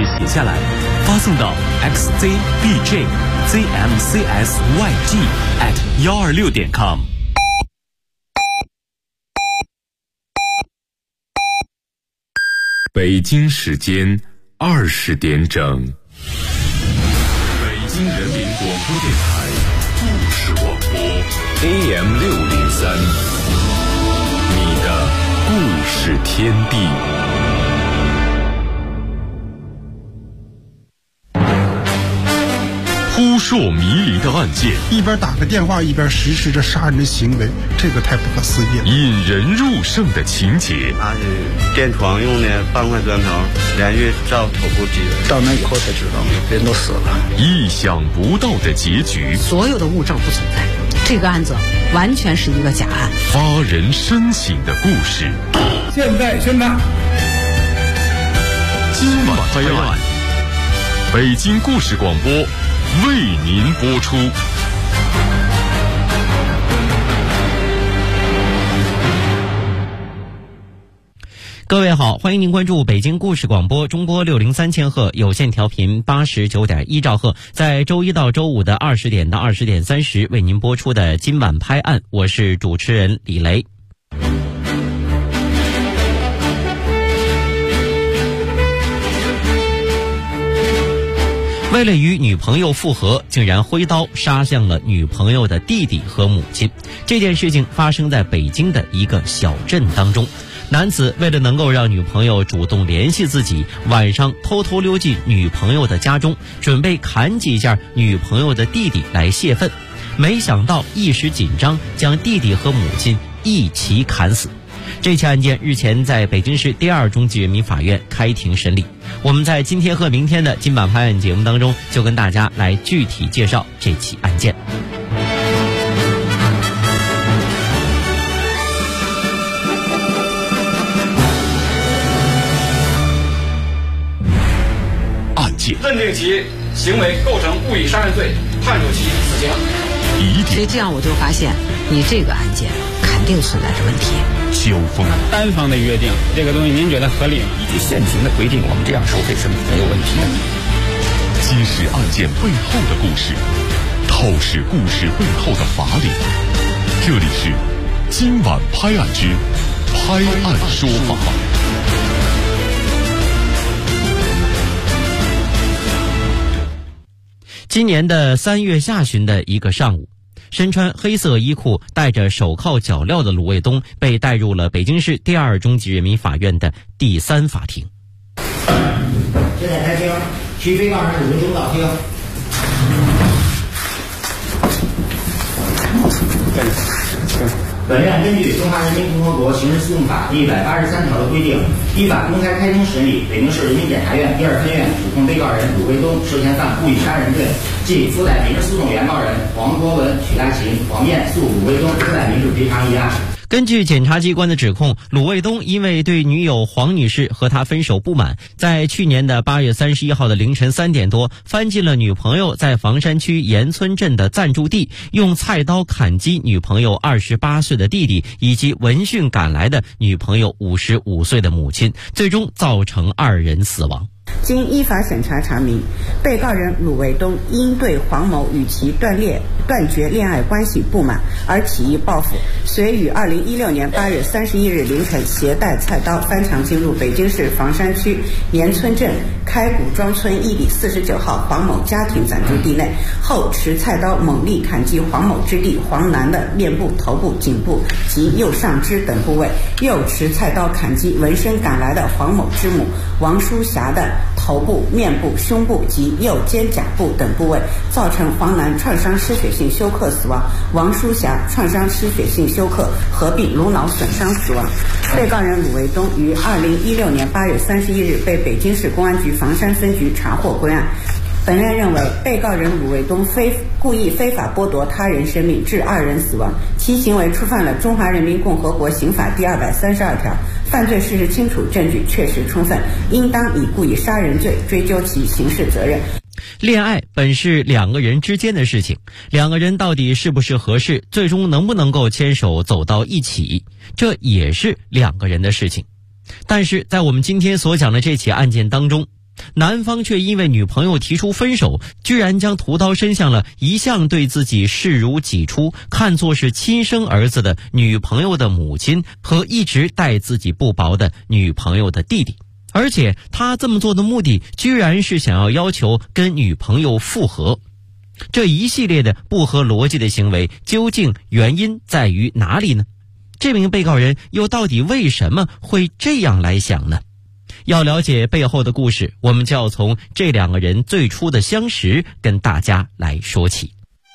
写下来，发送到 xzbjzmcsyg@126.com。 北京时间20点整，北京人民广播电台故事广播 AM603，你的故事天地。扑朔迷离的案件， 一边打着电话一边实施着杀人的行为，这个太不可思议了。 引人入胜的情节， 他是垫床用的半块砖头，连续照头部击人。 到那以后才知道，人都死了。 意想不到的结局， 所有的物证不存在，这个案子完全是一个假案。 发人深省的故事， 现在宣判。 今晚拍案，北京故事广播为您播出。 各位好，欢迎您关注北京故事广播中波603千赫有线调频89.1兆赫，在周一到周五的20点到20点30为您播出的今晚拍案，我是主持人李雷。为了与女朋友复合，竟然挥刀杀向了女朋友的弟弟和母亲。这件事情发生在北京的一个小镇当中。男子为了能够让女朋友主动联系自己，晚上偷偷溜进女朋友的家中，准备砍几下女朋友的弟弟来泄愤。没想到一时紧张，将弟弟和母亲一起砍死。这起案件日前在北京市第2中级人民法院开庭审理。我们在今天和明天的今晚拍案节目当中，就跟大家来具体介绍这起案件。 案件认定其行为构成故意杀人罪，判处其死刑。 所以这样我就发现，你这个案件肯定存在着问题。 交锋， 单方的约定这个东西，您觉得合理吗？ 依据现行的规定，我们这样收费是没有问题的。 揭示案件背后的故事，透视故事背后的法理。这里是今晚拍案之拍案说法。 今年的3月下旬的一个上午，身穿黑色衣裤、戴着手铐脚镣的鲁卫东被带入了北京市第2中级人民法院的第3法庭。 现在开庭，徐被告人鲁卫东到庭。本院根据《中华人民共和国刑事诉讼法》第183条的规定，依法公开开庭审理北京市人民检察院第2分院指控被告人鲁卫东涉嫌犯故意杀人罪，即附带民事诉讼原告人黄国文、许大琴、黄燕诉鲁卫东附带民事赔偿一案。 根据检察机关的指控，鲁卫东因为对女友黄女士和他分手不满，在去年的8月31号的凌晨3点多，翻进了女朋友在房山区岩村镇的暂住地，用菜刀砍击女朋友28岁的弟弟以及闻讯赶来的女朋友55岁的母亲，最终造成2人死亡。 经依法审查查明，被告人鲁卫东因对黄某与其断绝恋爱关系不满而起意报复，遂于2016年8月31日凌晨携带菜刀翻墙进入北京市房山区岩村镇开古庄村1里49号黄某家庭暂住地内，后持菜刀猛力砍击黄某之弟黄楠的面部、头部、颈部及右上肢等部位，又持菜刀砍击闻声赶来的黄某之母王淑霞的头部、面部、胸部及右肩胛部等部位，造成黄楠创伤失血性休克死亡，王淑霞创伤失血性休克合并颅脑损伤死亡。被告人鲁卫东于2016年8月31日被北京市公安局房山分局查获归案。本院认为，被告人鲁卫东故意非法剥夺他人生命致2人死亡，其行为触犯了《中华人民共和国刑法》第232条，犯罪事实清楚，证据确实充分，应当以故意杀人罪追究其刑事责任。 恋爱本是2个人之间的事情，2个人到底是不是合适，最终能不能够牵手走到一起，这也是2个人的事情。但是在我们今天所讲的这起案件当中， 男方却因为女朋友提出分手，居然将屠刀伸向了一向对自己视如己出、看作是亲生儿子的女朋友的母亲和一直待自己不薄的女朋友的弟弟。而且他这么做的目的居然是想要求跟女朋友复合。这一系列的不合逻辑的行为，究竟原因在于哪里呢？这名被告人又到底为什么会这样来想呢？要了解背后的故事，我们就要从这两个人最初的相识跟大家来说起。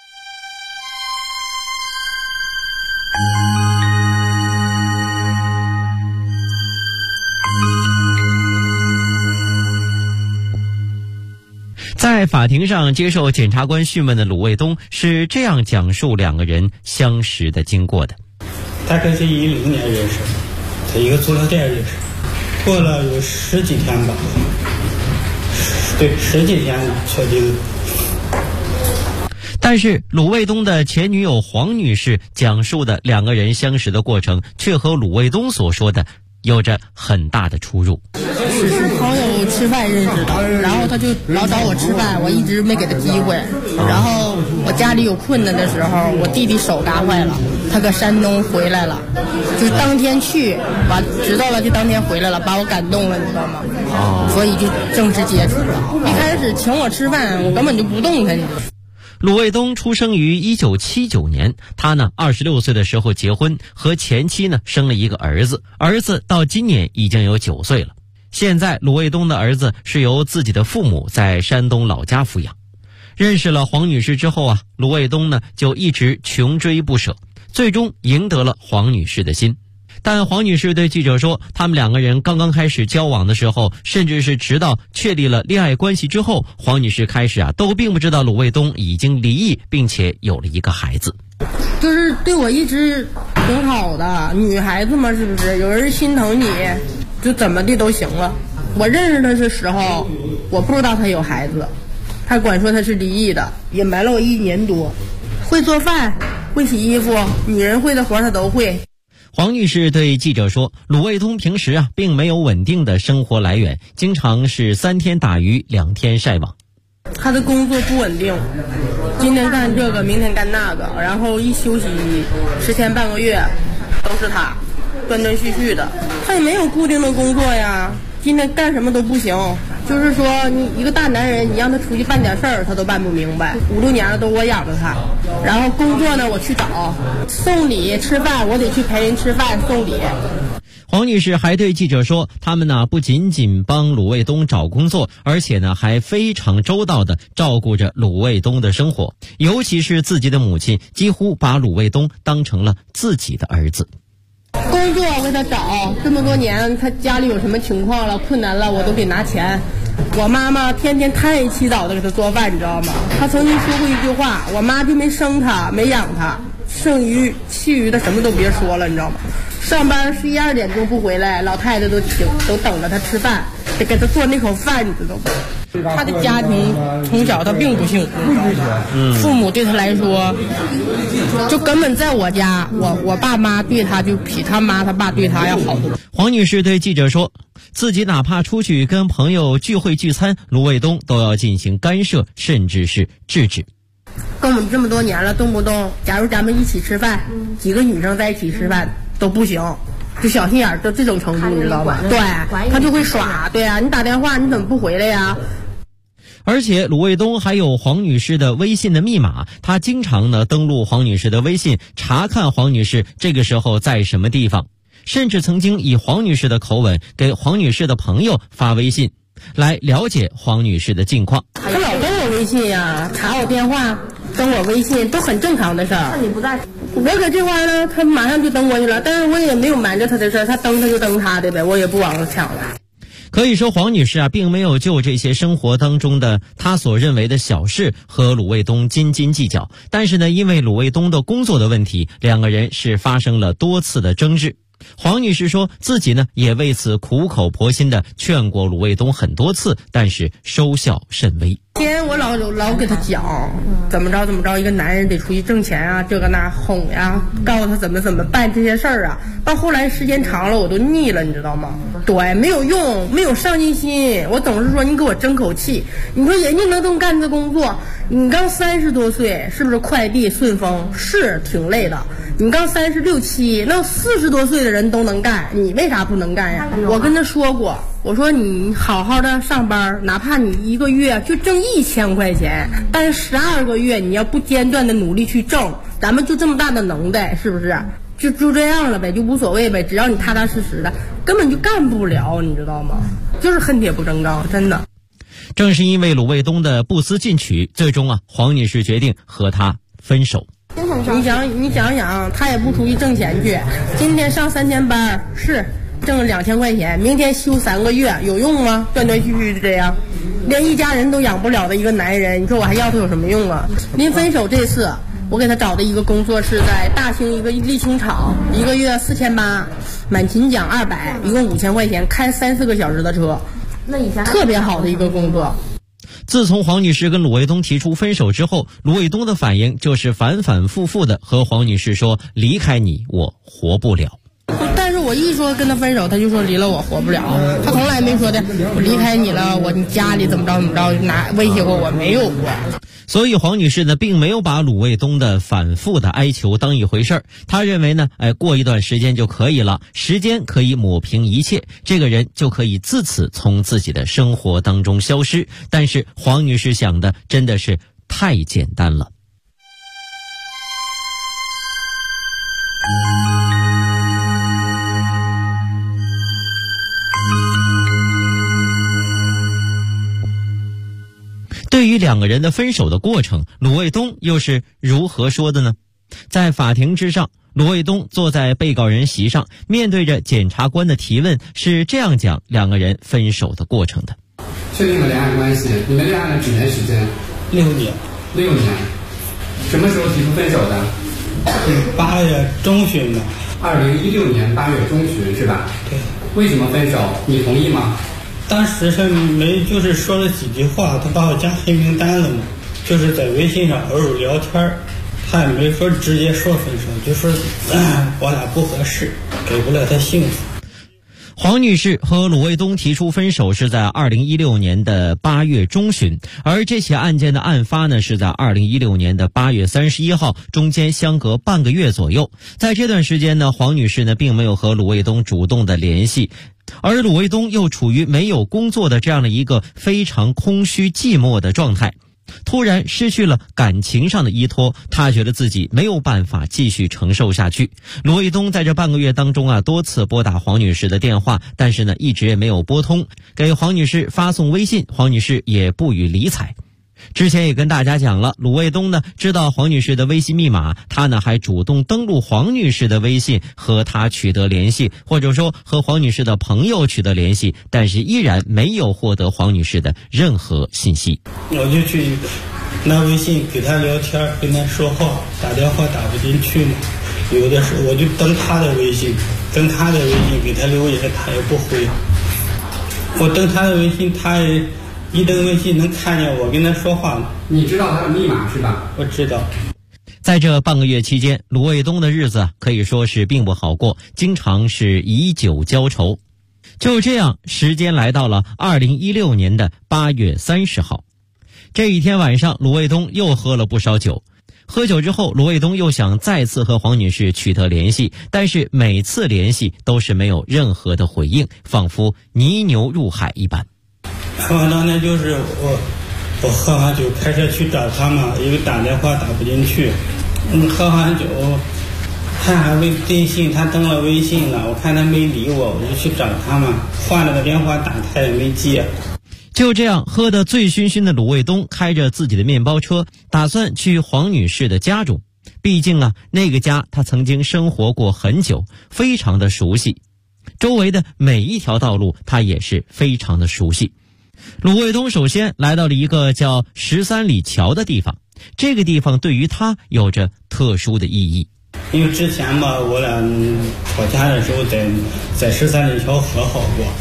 在法庭上接受检察官讯问的鲁卫东是这样讲述两个人相识的经过的。 大概是2010年认识，在一个足疗店认识，过了有10几天吧，对，10几天确定。 但是鲁卫东的前女友黄女士讲述的两个人相识的过程，却和鲁卫东所说的有着很大的出入。 是朋友吃饭认识的，然后他就老找我吃饭，我一直没给他机会。然后我家里有困难的时候，我弟弟手嘎坏了，他搁山东回来了，就当天去，完知道了就当天回来了，把我感动了，你知道吗？所以就正式接触了。一开始请我吃饭，我根本就不动他，你知道吗？ 鲁卫东出生于1979年，他呢26岁的时候结婚，和前妻呢生了一个儿子，儿子到今年已经有9岁了。现在鲁卫东的儿子是由自己的父母在山东老家抚养。认识了黄女士之后啊，鲁卫东呢就一直穷追不舍，最终赢得了黄女士的心。但黄女士对记者说，他们两个人刚刚开始交往的时候，甚至是直到确立了恋爱关系之后，黄女士开始都并不知道鲁卫东已经离异，并且有了一个孩子。 就是对我一直挺好的，女孩子嘛，是不是？有人心疼你，就怎么的都行了。我认识他的时候，我不知道他有孩子，他管说他是离异的，隐瞒了我1年多。会做饭，会洗衣服，女人会的活他都会。 黄女士对记者说，鲁卫东平时并没有稳定的生活来源，经常是3天打鱼2天晒网。 他的工作不稳定，今天干这个，明天干那个，然后一休息10天半个月都是他，断断续续的。他也没有固定的工作呀，今天干什么都不行。就是说你一个大男人，你让他出去办点事儿他都办不明白。5、6年了都我养着他，然后工作呢我去找，送礼吃饭我得去陪人吃饭送礼。 黄女士还对记者说，他们呢不仅仅帮鲁卫东找工作，而且呢还非常周到地照顾着鲁卫东的生活，尤其是自己的母亲几乎把鲁卫东当成了自己的儿子。 工作我给他找，这么多年他家里有什么情况了困难了，我都得拿钱。我妈妈天天太祈祷的给他做饭，你知道吗？他曾经说过一句话，我妈就没生他没养他，剩余其余的什么都别说了，你知道吗？上班11、12点钟不回来，老太太都等着他吃饭，得给他做那口饭，你知道吗？他的家庭从小他并不幸福，父母对他来说就根本在我家，我爸妈对他就比他妈他爸对他要好多。 黄女士对记者说，自己哪怕出去跟朋友聚会聚餐，鲁卫东都要进行干涉，甚至是制止。 跟我们这么多年了，动不动假如咱们一起吃饭，几个女生在一起吃饭都不行，就小心眼到这种程度，你知道吧？对，他就会耍。对啊，你打电话你怎么不回来呀？ 而且鲁卫东还有黄女士的微信的密码，他经常呢登录黄女士的微信，查看黄女士这个时候在什么地方，甚至曾经以黄女士的口吻给黄女士的朋友发微信，来了解黄女士的近况。 他老登我微信呀，查我电话，登我微信都很正常的事儿。那你不在，我搁这块呢，他马上就登过去了，但是我也没有瞒着他的事儿，他登他就登他的呗，我也不往上抢了。 可以说黄女士并没有就这些生活当中的她所认为的小事和鲁卫东斤斤计较，但是呢，因为鲁卫东的工作的问题，两个人是发生了多次的争执。黄女士说自己呢也为此苦口婆心地劝过鲁卫东很多次，但是收效甚微。 天我老给他讲怎么着，一个男人得出去挣钱啊，这个那哄呀，告诉他怎么办这些事儿啊。到后来时间长了，我都腻了，你知道吗？对，没有用，没有上进心。我总是说你给我争口气。你说人家能这么干这工作，你刚30多岁，是不是快递顺丰是挺累的？你刚36、7，那40多岁的人都能干，你为啥不能干呀？我跟他说过，我说你好好的上班，哪怕你一个月就挣1000块钱，但是12个月你要不间断的努力去挣，咱们就这么大的能耐，是不是？就这样了呗，就无所谓呗，只要你踏踏实实的，根本就干不了，你知道吗？就是恨铁不成钢，真的。 正是因为鲁卫东的不思进取，最终黄女士决定和他分手。 你想想，他也不出去挣钱去，今天上3天班是挣2000块钱，明天休3个月，有用吗？断断续续这样，连一家人都养不了的一个男人，你说我还要他有什么用啊？临分手这次，我给他找的一个工作是在大兴一个沥青厂，一个月4800，满勤奖200，一共5000块钱，开3-4个小时的车，那以前特别好的一个工作。 自从黄女士跟鲁卫东提出分手之后，鲁卫东的反应就是反反复复的和黄女士说离开你我活不了。 但是我一说跟他分手，他就说离了我活不了，他从来没说的我离开你了，你家里怎么着拿威胁过我，没有过。 所以黄女士呢并没有把鲁卫东的反复的哀求当一回事儿，她认为呢过一段时间就可以了，时间可以抹平一切，这个人就可以自此从自己的生活当中消失。但是黄女士想的真的是太简单了。对于两个人的分手的过程，鲁卫东又是如何说的呢？在法庭之上，鲁卫东坐在被告人席上，面对着检察官的提问，是这样讲两个人分手的过程的。 确定了恋爱关系，你们恋爱了几年时间？6 年。 6年。什么时候提出分手的 ？8月中旬的。 2016年8月中旬是吧？ 对。 为什么分手？你同意吗？ 当时是就是说了几句话，他把我加黑名单了嘛，就是在微信上偶尔聊天，他也没说直接说分手，就说我俩不合适，给不了他幸福。 黄女士和鲁卫东提出分手是在2016年的8月中旬，而这起案件的案发呢是在2016年的8月31号，中间相隔半个月左右。在这段时间呢，黄女士呢并没有和鲁卫东主动的联系，而鲁卫东又处于没有工作的这样的一个非常空虚寂寞的状态，突然失去了感情上的依托，他觉得自己没有办法继续承受下去。鲁卫东在这半个月当中多次拨打黄女士的电话，但是呢一直也没有拨通，给黄女士发送微信，黄女士也不予理睬。之前也跟大家讲了，鲁卫东呢知道黄女士的微信密码，他呢还主动登录黄女士的微信和她取得联系，或者说和黄女士的朋友取得联系，但是依然没有获得黄女士的任何信息。 我就去拿微信给她聊天，跟她说话，打电话打不进去嘛，有的时候我就登她的微信给她留言，她也不回。我登她的微信，她也一登微信能看见我跟他说话了。 你知道他的密码是吧？ 我知道。 在这半个月期间，鲁卫东的日子可以说是并不好过，经常是以酒浇愁。就这样，时间来到了2016年的8月30号。这一天晚上，鲁卫东又喝了不少酒。喝酒之后，鲁卫东又想再次和黄女士取得联系，但是每次联系都是没有任何的回应，仿佛泥牛入海一般。 我当天就是我喝完酒开车去找他嘛，因为打电话打不进去。喝完酒，他还微信，他登了微信了，我看他没理我，我就去找他嘛，换了个电话打，他也没接。 就这样，喝得醉醺醺的鲁卫东开着自己的面包车，打算去黄女士的家中。毕竟那个家他曾经生活过很久，非常的熟悉，周围的每一条道路他也是非常的熟悉。鲁卫东首先来到了一个叫13里桥的地方，这个地方对于他有着特殊的意义。 因为之前嘛，我俩吵架的时候在13里桥和好过。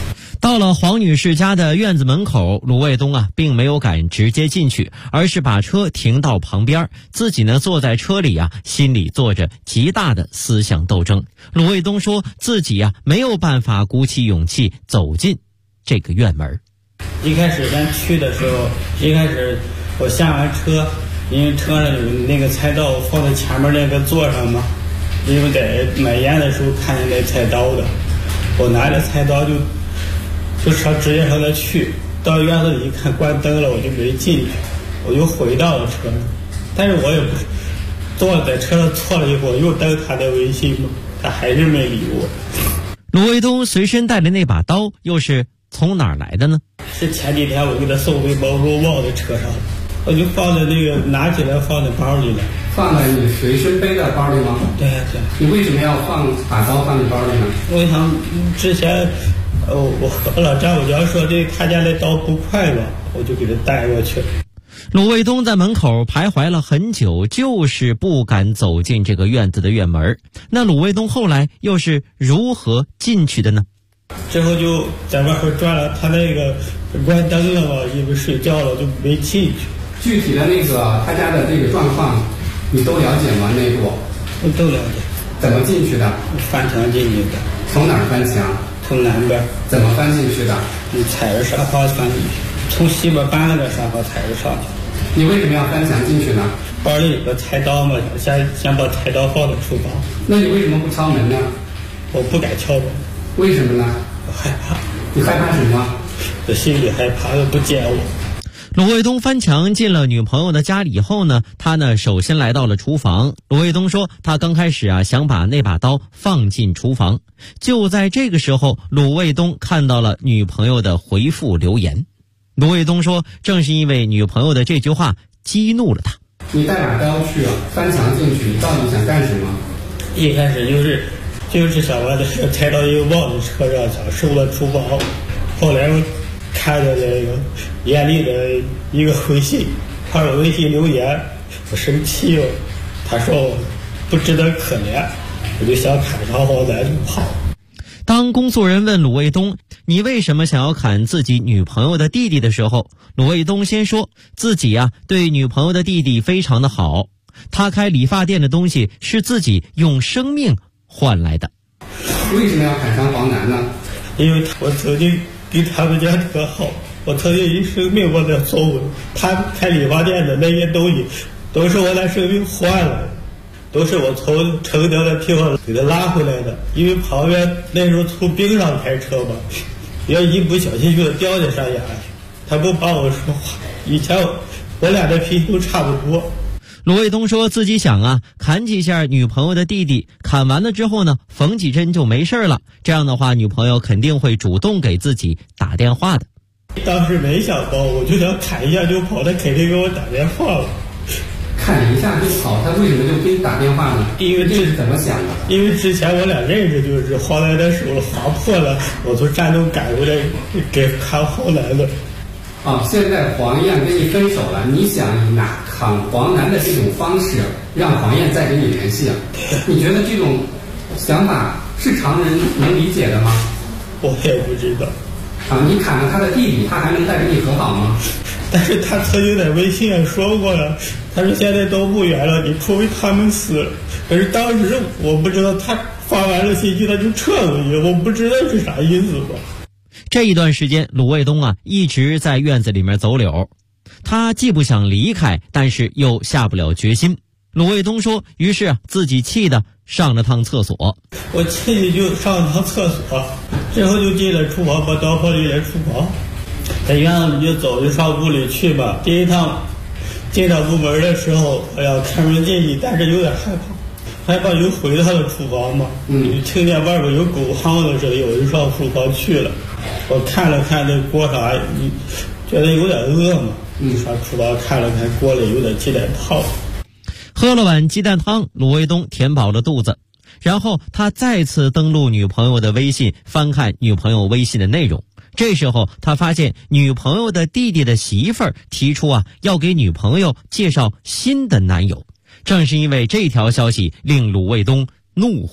到了黄女士家的院子门口，鲁卫东并没有敢直接进去，而是把车停到旁边，自己呢坐在车里心里做着极大的思想斗争。鲁卫东说自己没有办法鼓起勇气走进这个院门。 一开始咱去的时候，我下完车，因为车上有那个菜刀，我放在前面那个座上嘛，因为在买烟的时候看见那菜刀的，我拿着菜刀就直接上那去，到院子里一看关灯了，我就没进去，我就回到了车上。但是我也不在车上坐了一会儿，又登他的微信嘛，他还是没理我。 鲁卫东随身带的那把刀又是从哪儿来的呢？ 是前几天我给他送回包说忘在车上，我就放在那个拿起来放在包里了。 放在你随身背的包里吗？ 对。 你为什么要把刀放在包里呢？ 我想之前我老丈母娘说他家那刀不快嘛，我就给他带过去。 鲁卫东在门口徘徊了很久，就是不敢走进这个院子的院门。那鲁卫东后来又是如何进去的呢？ 之后就在外边转了，他那个关灯了嘛，因为睡觉了就没进去。 具体的那个他家的这个状况你都了解吗？内部我都了解。 怎么进去的？ 翻墙进去的。 从哪儿翻墙？ 从南边。 怎么翻进去的？ 你踩着沙发翻进去，从西边搬了个沙发踩着上去。 你为什么要翻墙进去呢？ 包里有个菜刀嘛，想把菜刀放在厨房。 那你为什么不敲门呢？ 我不敢敲门。 为什么呢？ 我害怕。 你害怕什么？ 我心里害怕，不见我。 鲁卫东翻墙进了女朋友的家里以后呢，他首先来到了厨房。鲁卫东说他刚开始想把那把刀放进厨房。就在这个时候，鲁卫东看到了女朋友的回复留言。鲁卫东说正是因为女朋友的这句话激怒了他。 你带把刀去翻墙进去，你到底想干什么？ 一开始就是想把这个菜刀又忘在车上，想收了厨房。后来我看着这个严厉的一个微信，他有微信留言，我生气了。他说我不值得可怜，我就想砍上黄楠就跑。 当工作人问鲁卫东你为什么想要砍自己女朋友的弟弟的时候，鲁卫东先说自己对女朋友的弟弟非常的好，他开理发店的东西是自己用生命换来的。 为什么要砍伤黄楠呢？ 因为我曾经对他们家特好，我曾经以生命我在作为他开理发店的那些东西都是我拿生命换来的，都是我从承德的地方给他拉回来的。因为旁边那时候从冰上开车嘛，要一不小心就掉在山崖去，他不帮我说话。以前我俩的脾气都差不多。 鲁卫东说自己想砍几下女朋友的弟弟，砍完了之后呢，缝几针就没事了。这样的话，女朋友肯定会主动给自己打电话的。 当时没想到，我就想砍一下就跑，他肯定给我打电话了。 砍一下就跑，他为什么就给你打电话呢？ 因为这是怎么想的？ 因为之前我俩认识，就是黄楠的手划破了，我从山东赶回来给砍黄楠的。 现在黄燕跟你分手了，你想以砍黄楠的这种方式让黄燕再跟你联系你觉得这种想法是常人能理解的吗？ 我也不知道。 你砍了他的弟弟，他还能再跟你和好吗？ 但是他曾经在微信上说过了，他说现在都不远了，你除非他们死了。可是当时我不知道，他发完了信息他就撤回去，我不知道是啥意思吧。 这一段时间，鲁卫东一直在院子里面走柳，他既不想离开，但是又下不了决心。鲁卫东说，于是自己气得上了趟厕所。 我气就上了趟厕所，之后就进了厨房，把刀放进了厨房，在院子里就走，就上屋里去吧。第一趟进到屋门的时候，我要开门进去，但是有点害怕又回到了厨房嘛。就听见外边有狗夯的声音，我就上厨房去了。我看了看这锅上，觉得有点饿嘛，上厨房看了看锅里有点鸡蛋汤。 喝了碗鸡蛋汤，鲁卫东填饱了肚子，然后他再次登录女朋友的微信，翻看女朋友微信的内容。这时候他发现女朋友的弟弟的媳妇儿提出要给女朋友介绍新的男友。正是因为这条消息令鲁卫东怒火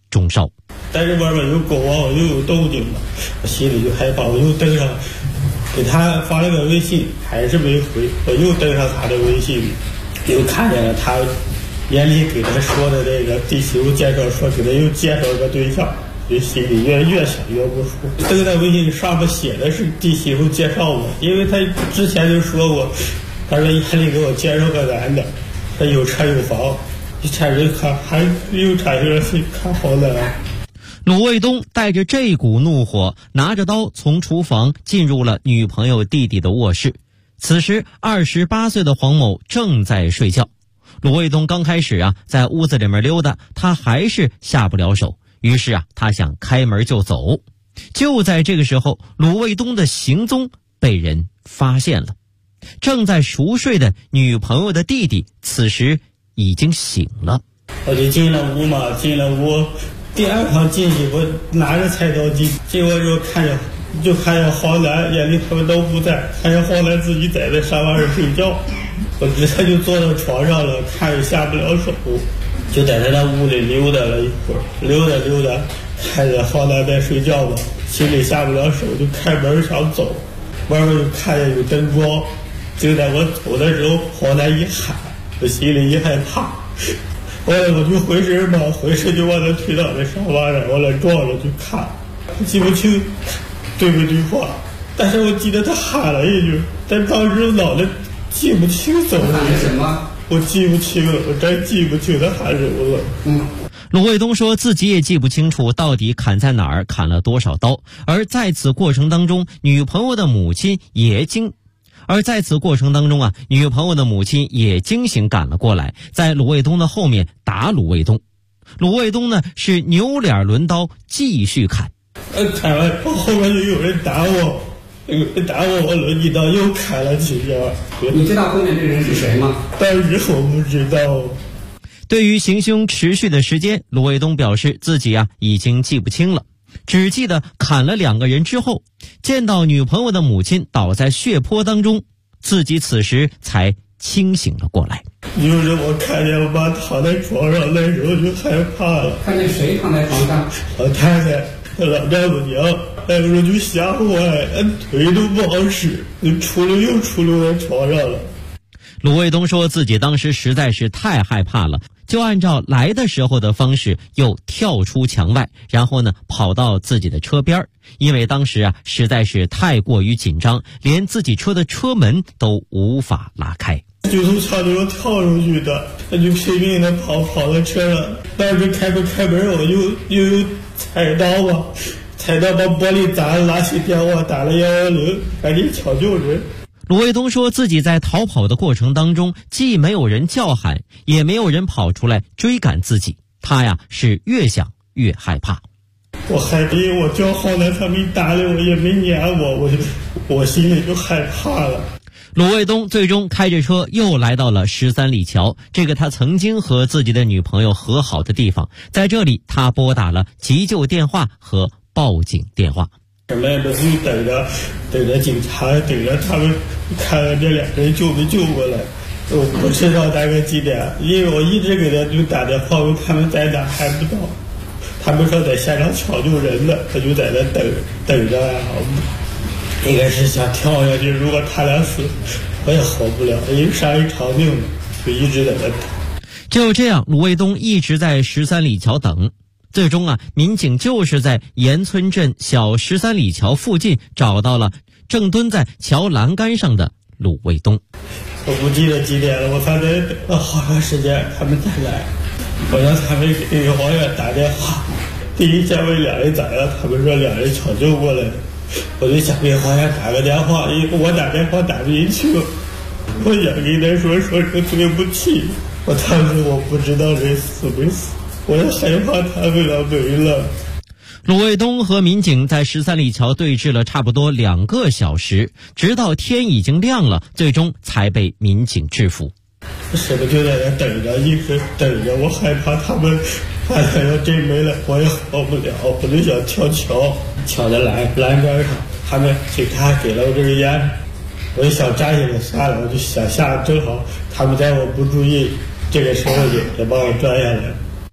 中烧。 但是外面有狗啊，又有动静嘛，我心里就害怕，我又登上给他发了个微信，还是没回，我又登上他的微信，又看见了他眼里给他说的这个弟媳妇介绍，说给他又介绍个对象，就心里越想越不舒服。登在微信上面写的是弟媳妇介绍我，因为他之前就说过，他说眼里给我介绍个男的，他有车有房，就产生还又产生了看好男。 鲁卫东带着这股怒火，拿着刀从厨房进入了女朋友弟弟的卧室。此时28岁的黄某正在睡觉。鲁卫东刚开始在屋子里面溜达，他还是下不了手，于是他想开门就走。就在这个时候，鲁卫东的行踪被人发现了。正在熟睡的女朋友的弟弟此时已经醒了。 我就进了屋嘛，进了屋，第二趟进去，我拿着菜刀进去之后看见黄楠眼里他们都不在，看见黄楠自己在沙发上睡觉，我直接就坐到床上了，看着下不了手，就在他那屋里溜达了一会儿，溜达，看着黄楠在睡觉嘛，心里下不了手，就开门想走，外面就看见有灯光，就在我走的时候，黄楠一喊，我心里一害怕。后来我就回身就把他推到那沙发上，完了撞着去看，记不清对不对话，但是我记得他喊了一句，但当时脑袋记不清怎么喊什么， 我记不清了，我真记不清他喊什么了。 鲁卫东说自己也记不清楚到底砍在哪儿，砍了多少刀，而在此过程当中，女朋友的母亲也惊醒赶了过来，在鲁卫东的后面打鲁卫东。鲁卫东呢是扭脸抡刀继续砍。 砍完后面就有人打我，我抡起刀又砍了几下。 你知道后面这人是谁吗？ 当时我不知道。 对于行凶持续的时间，鲁卫东表示自己已经记不清了，只记得砍了2个人之后，见到女朋友的母亲倒在血泊当中，自己此时才清醒了过来。 就是我看见我妈躺在床上，那时候就害怕了。 看见谁躺在床上？ 我太太，老丈母娘，那时候就吓坏，腿都不好使，又出溜在床上了。 鲁卫东说自己当时实在是太害怕了，就按照来的时候的方式又跳出墙外，然后呢跑到自己的车边，因为当时实在是太过于紧张，连自己车的车门都无法拉开。 就从墙头上跳出去的，他就拼命的跑到车上，当时开门我又有菜刀把玻璃砸了，拿起电话打了110，赶紧抢救人。 鲁卫东说自己在逃跑的过程当中，既没有人叫喊，也没有人跑出来追赶自己，他是越想越害怕。 我害怕，我叫黄楠他没搭理我，也没撵我心里就害怕了。 鲁卫东最终开着车又来到了13里桥，这个他曾经和自己的女朋友和好的地方。在这里他拨打了急救电话和报警电话。 什么都是等着警察，等着他们看看这2人救没救过来。我不知道大概几点，因为我一直给他就打电话问他们在哪，还不到。他们说在现场抢救人呢，他就在那等着呀。应该是想跳下去，如果他俩死，我也活不了，因为杀一偿命嘛，就一直在那等。 就这样，鲁卫东一直在13里桥等。最终民警就是在盐村镇小13里桥附近找到了正蹲在桥栏杆上的鲁卫东。 我不记得几点了，我反正等了好长时间他们才来，我让他们给黄远打电话，第一先问2人咋样，他们说2人抢救过来，我就想给黄远打个电话，因为我打电话打不进去，我想跟他说声对不起，我当时我不知道人死没死，我也害怕他们没了。 鲁卫东和民警在13里桥对峙了差不多2个小时，直到天已经亮了，最终才被民警制服。 什么就在那等着，一直等着，我害怕他们要真没了，我也活不了，我就想跳桥，跳在栏杆上，他们警察给了我这根烟，我就想站起来下来，我就想下，正好他们在我不注意，这个时候也把我拽下来。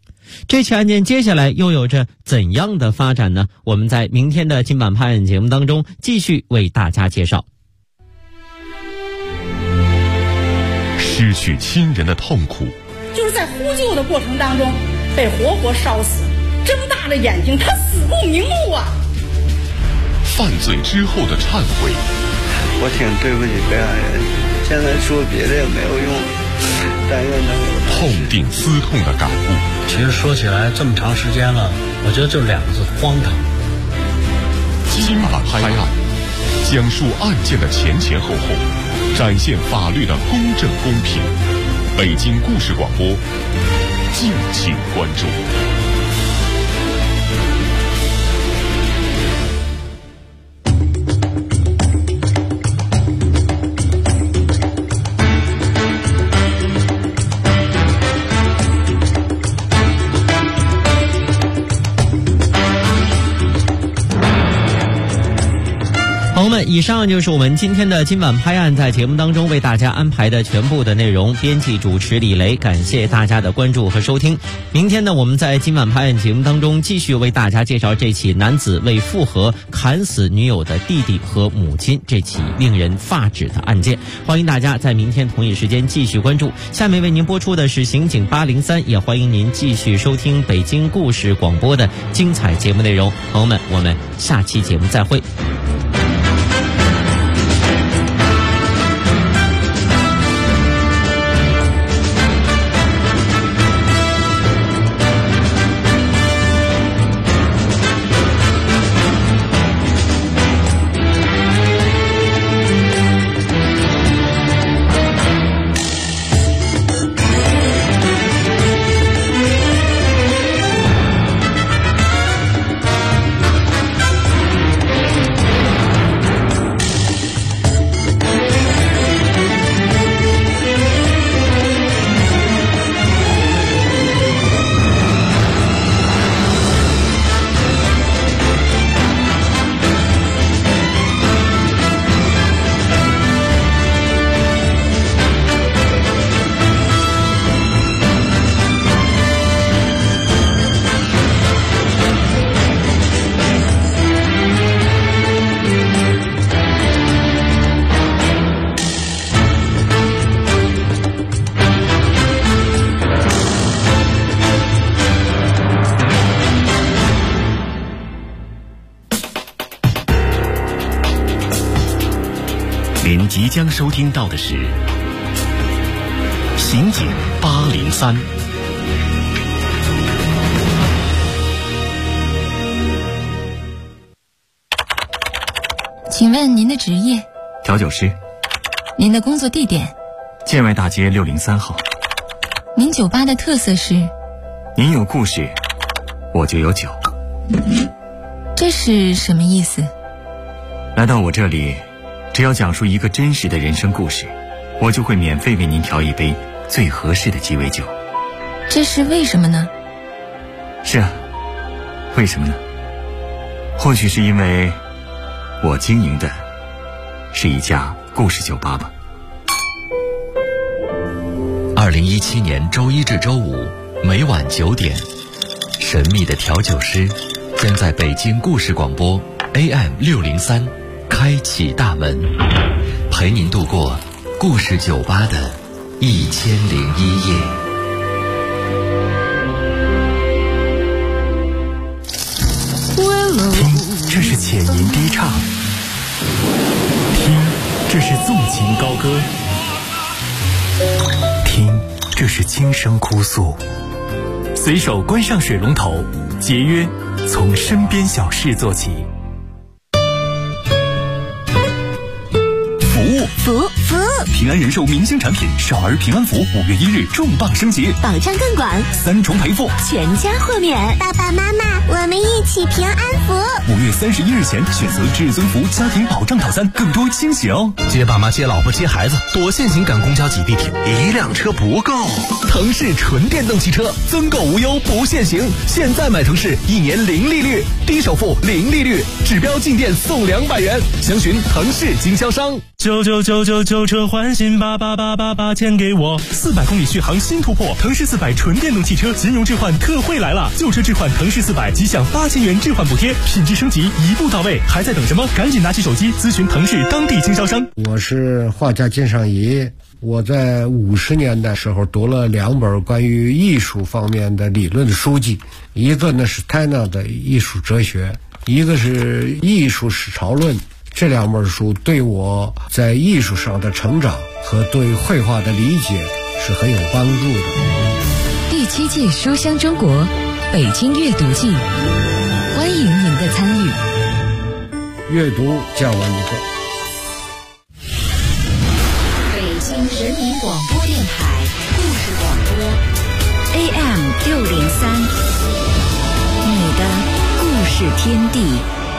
这起案件接下来又有着怎样的发展呢？我们在明天的今晚拍案节目当中继续为大家介绍。 失去亲人的痛苦， 就是在呼救的过程当中被活活烧死，睁大了眼睛，他死不瞑目啊！ 犯罪之后的忏悔， 我挺对不起被害人，现在说别的也没有用，但愿能有痛定思痛的感悟。 其实说起来这么长时间了，我觉得就2个字：荒唐。 今晚拍案，讲述案件的前前后后，展现法律的公正公平。北京故事广播，敬请关注。 朋友们，以上就是我们今天的今晚拍案在节目当中为大家安排的全部的内容。编辑主持李雷，感谢大家的关注和收听。明天呢，我们在今晚拍案节目当中继续为大家介绍这起男子为复合砍死女友的弟弟和母亲这起令人发指的案件。欢迎大家在明天同一时间继续关注。下面为您播出的是刑警803，也欢迎您继续收听北京故事广播的精彩节目内容。朋友们，我们下期节目再会。 您即将收听到的是刑警803。 请问您的职业？ 调酒师。 您的工作地点？ 建外大街603号。 您酒吧的特色是？ 您有故事，我就有酒。 这是什么意思？ 来到我这里，只要讲述一个真实的人生故事，我就会免费为您调一杯最合适的鸡尾酒。 这是为什么呢？ 是啊，为什么呢？或许是因为我经营的是一家故事酒吧吧。 2017年周一至周五每晚9点，神秘的调酒师将在北京故事广播 AM603开启大门，陪您度过故事酒吧的1001夜。 听，这是浅吟低唱；听，这是纵情高歌；听，这是轻声哭诉。随手关上水龙头，节约从身边小事做起。 服务！ 平安人寿明星产品少儿平安符5月1日重磅升级， 保障更广 ，3重赔付， 全家豁免。 爸爸妈妈，我们一起平安符。 5月31日前选择至尊福家庭保障套餐，更多惊喜哦！ 接爸妈、接老婆、接孩子，多限行赶公交挤地铁 ，1辆车不够。 腾势纯电动汽车，增购无忧不限行，现在买腾势1年0利率，低首付0利率，指标进店送200元，详询腾势经销商。 99999 旧车换新，把钱给我。400公里续航新突破，腾势400纯电动汽车金融置换特惠来了，旧车置换腾势400即享8000元置换补贴，品质升级一步到位，还在等什么？赶紧拿起手机咨询腾势当地经销商。 我是画家金尚仪，我在50年代时候读了2本关于艺术方面的理论的书籍，一个呢是泰纳的艺术哲学，一个是艺术史潮论。这2本书对我在艺术上的成长和对绘画的理解是很有帮助的。 第7届书香中国北京阅读季，欢迎您的参与。 阅读讲完一个。 北京人民广播电台故事广播 AM603，你的故事天地。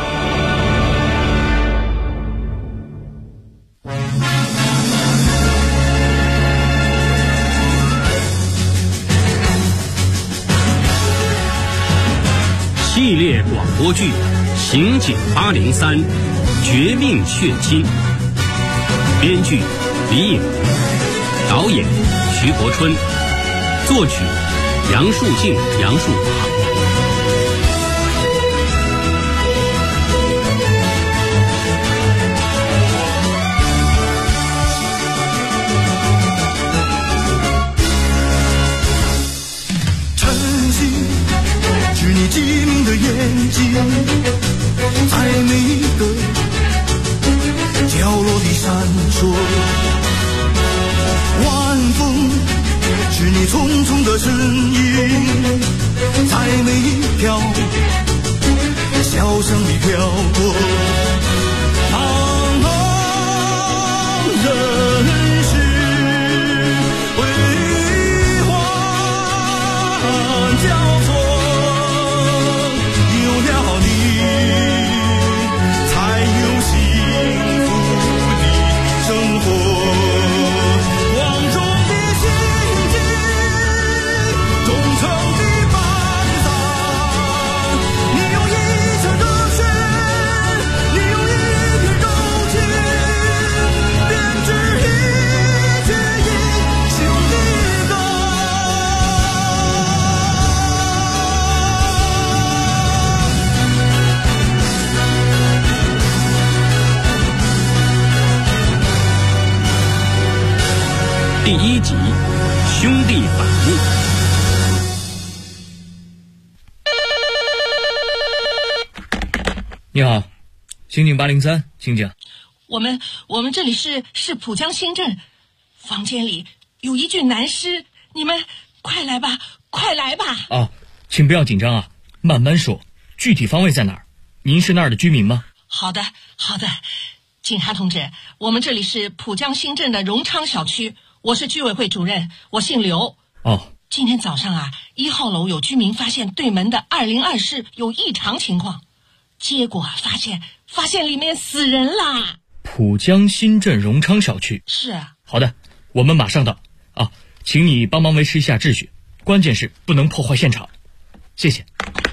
系列广播剧《刑警803绝命血亲》，编剧李颖，导演徐国春，作曲杨树静、杨树华。 你晶莹的眼睛，在每一个角落里闪烁。晚风是你匆匆的身影，在每一条小巷里飘过。茫茫人世辉煌交错。 第1集，兄弟反目。 你好，刑警803，刑警。 我们这里是浦江新镇，房间里有一具男尸，你们快来吧，快来吧！ 啊，请不要紧张啊，慢慢说，具体方位在哪儿？您是那儿的居民吗？ 好的，警察同志，我们这里是浦江新镇的荣昌小区。我是居委会主任，我姓刘。 哦， 今天早上1号楼有居民发现对门的202室有异常情况，结果发现里面死人啦。 浦江新镇荣昌小区。 是啊。 好的，我们马上到。啊，请你帮忙维持一下秩序，关键是不能破坏现场。谢谢。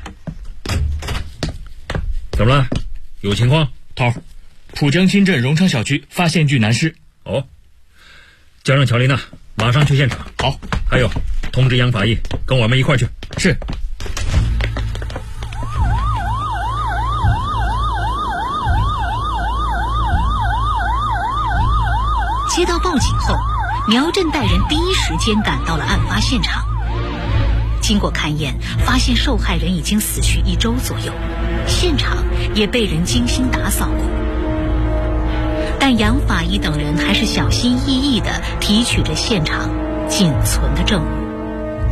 怎么了？有情况？头，浦江新镇荣昌小区发现具男尸。哦。叫上乔丽娜，马上去现场。好，还有，通知杨法医，跟我们一块去。是。 接到报警后，苗振带人第一时间赶到了案发现场。经过勘验，发现受害人已经死去1周左右，现场也被人精心打扫过。但杨法医等人还是小心翼翼地提取着现场仅存的证物。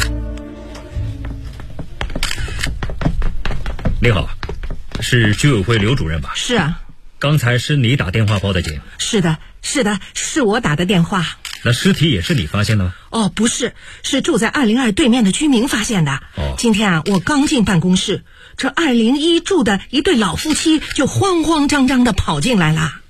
你好，是居委会刘主任吧？ 是啊。 刚才是你打电话报的警？ 是的，是我打的电话。 那尸体也是你发现的吗？ 哦，不是，是住在202对面的居民发现的。 哦， 今天我刚进办公室，这201住的一对老夫妻就慌慌张张地跑进来了。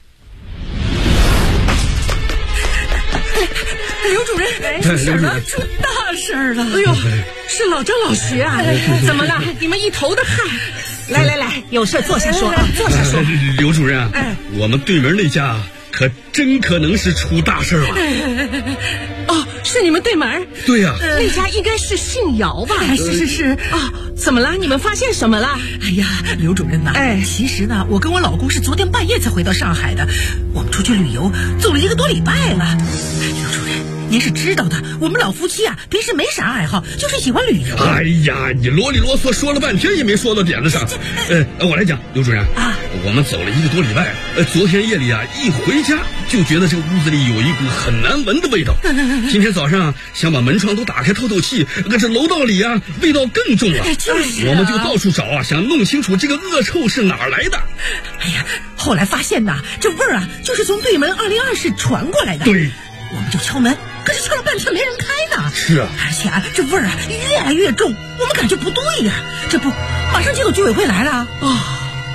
刘主任，出事了，出大事了！哎呦，是老张老徐啊！怎么了？你们一头的汗。来，有事坐下说啊，坐下说。 刘主任，我们对门那家可真可能是出大事了。 哦，是你们对门？ 对呀， 那家应该是姓姚吧？ 是。 哦，怎么了？你们发现什么了？ 哎呀，刘主任呐，其实呢，我跟我老公是昨天半夜才回到上海的，我们出去旅游走了1个多礼拜了。刘主任，您是知道的，我们老夫妻啊，平时没啥爱好，就是喜欢旅游。 哎呀，你啰里啰嗦说了半天也没说到点子上。我来讲，刘主任啊，我们走了1个多礼拜，昨天夜里啊，一回家就觉得这个屋子里有一股很难闻的味道。今天早上想把门窗都打开透透气，可是楼道里啊，味道更重了。 就是我们就到处找啊，想弄清楚这个恶臭是哪儿来的。 哎呀，后来发现呐，这味儿啊，就是从对门202室传过来的。 对， 我们就敲门，可是敲了半天没人开呢。 是啊， 而且啊，这味儿啊越来越重，我们感觉不对呀。这不，马上街道居委会来了啊。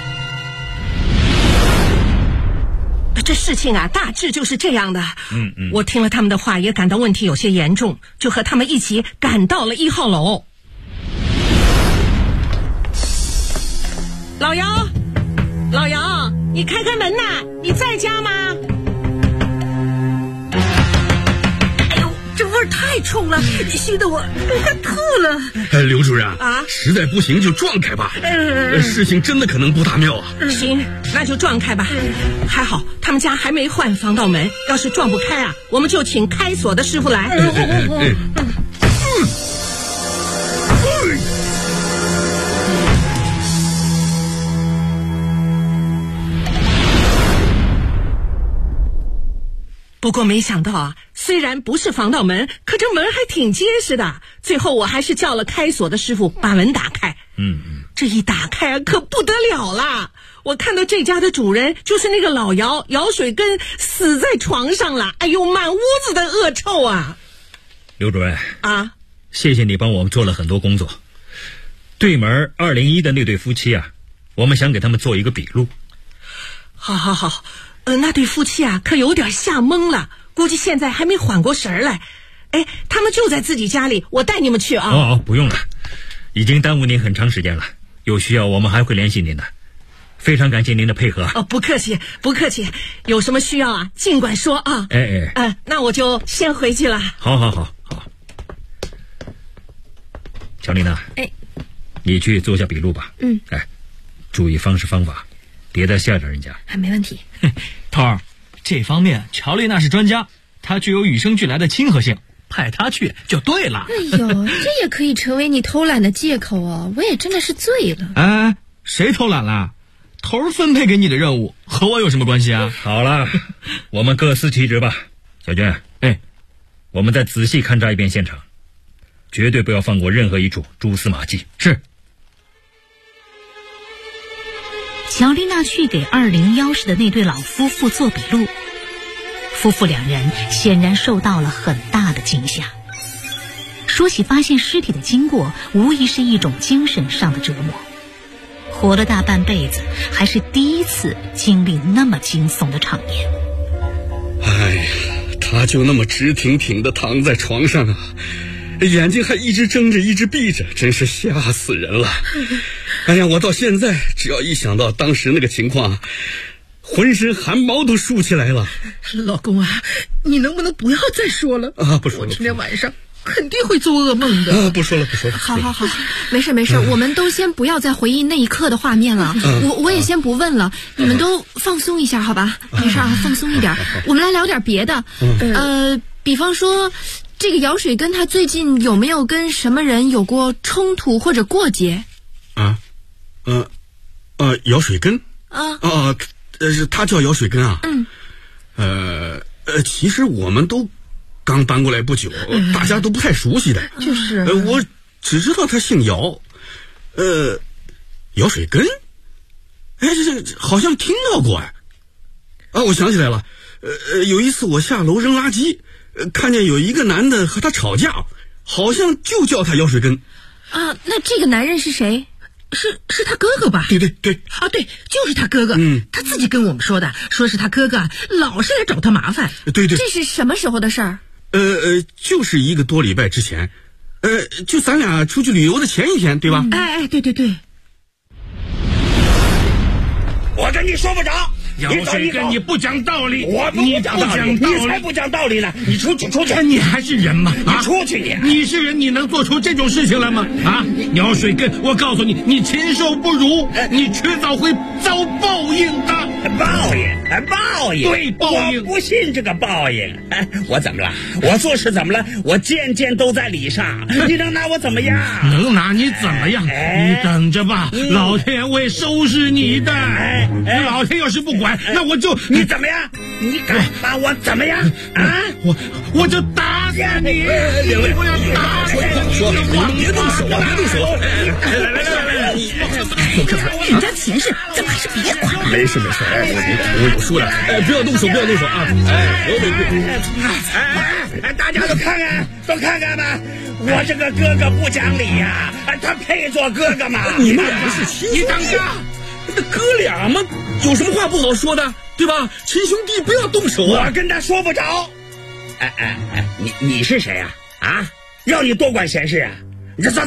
这事情啊，大致就是这样的。我听了他们的话，也感到问题有些严重，就和他们一起赶到了1号楼。老姚，你开开门呐！你在家吗？ 哎呦，这味儿太冲了，熏得我都快吐了。 刘主任啊，实在不行就撞开吧。事情真的可能不大妙啊。 行，那就撞开吧。还好他们家还没换防盗门，要是撞不开啊，我们就请开锁的师傅来。不过没想到啊，虽然不是防盗门，可这门还挺结实的。最后我还是叫了开锁的师傅把门打开。这一打开啊，可不得了了！我看到这家的主人就是那个老姚水根死在床上了。哎呦，满屋子的恶臭啊！ 刘主任啊， 谢谢你帮我们做了很多工作。对门201的那对夫妻啊，我们想给他们做一个笔录。 好。那对夫妻啊，可有点吓懵了，估计现在还没缓过神来。哎，他们就在自己家里，我带你们去啊。 不用了，已经耽误您很长时间了，有需要我们还会联系您的。非常感谢您的配合。 不客气，有什么需要啊，尽管说啊。那我就先回去了。 好。乔丽娜，你去做下笔录吧。注意方式方法，别再吓着人家。 没问题。 头儿，这方面乔丽娜是专家，她具有与生俱来的亲和性，派她去就对了。 哎呦，这也可以成为你偷懒的借口哦！我也真的是醉了。 谁偷懒了？头儿分配给你的任务和我有什么关系啊？ 好了，我们各司其职吧。小娟，我们再仔细勘察一遍现场，绝对不要放过任何一处蛛丝马迹。 是。 乔丽娜去给201室的那对老夫妇做笔录，夫妇2人显然受到了很大的惊吓。说起发现尸体的经过，无疑是一种精神上的折磨。活了大半辈子，还是第一次经历那么惊悚的场面。 哎呀，他就那么直挺挺地躺在床上啊，眼睛还一直睁着一直闭着，真是吓死人了。哎呀，我到现在只要一想到当时那个情况，浑身汗毛都竖起来了。 老公啊，你能不能不要再说了不说了， 我今天晚上肯定会做噩梦的。 不说了。 好，没事，我们都先不要再回忆那一刻的画面了。我也先不问了，你们都放松一下好吧？没事啊，放松一点。我们来聊点别的。比方说这个姚水根他最近有没有跟什么人有过冲突或者过节？ 姚水根他叫姚水根啊。其实我们都刚搬过来不久，大家都不太熟悉的。 就是我只知道他姓姚。姚水根，这好像听到过我想起来了。有一次我下楼扔垃圾，看见有一个男的和他吵架，好像就叫他姚水根。 那这个男人是谁？ 是他哥哥吧？ 对， 对，就是他哥哥。他自己跟我们说的，说是他哥哥老是来找他麻烦。 对， 这是什么时候的事儿？ 就是1个多礼拜之前，就咱俩出去旅游的前一天，对吧？ 对。 我跟你说不着， 姚水根，你不讲道理， 我不讲道理，你才不讲道理呢！你出去， 你还是人吗？ 你出去你是人，你能做出这种事情来吗？啊，姚水根，我告诉你，你禽兽不如，你迟早会遭报应的。 报应， 对，报应。 我不信这个报应。我怎么了？我做事怎么了？我件件都在理上，你能拿我怎么样？ 能拿你怎么样？你等着吧，老天会收拾你的。老天要是不管，那我就你怎么样？你敢把我怎么样？啊！ 我就打死你！ 我要打死你！ 你们别动手啊！别动手！来， 人家钱是咱们还是别管了。 没事，我输了。不要动手啊！ 大家都看看吧！我这个哥哥不讲理呀，他配做哥哥吗？ 你们俩是亲兄弟，那哥俩嘛，有什么话不好说的，对吧？亲兄弟不要动手啊！ 我跟他说不着。你是谁呀？啊，让你多管闲事啊！你走！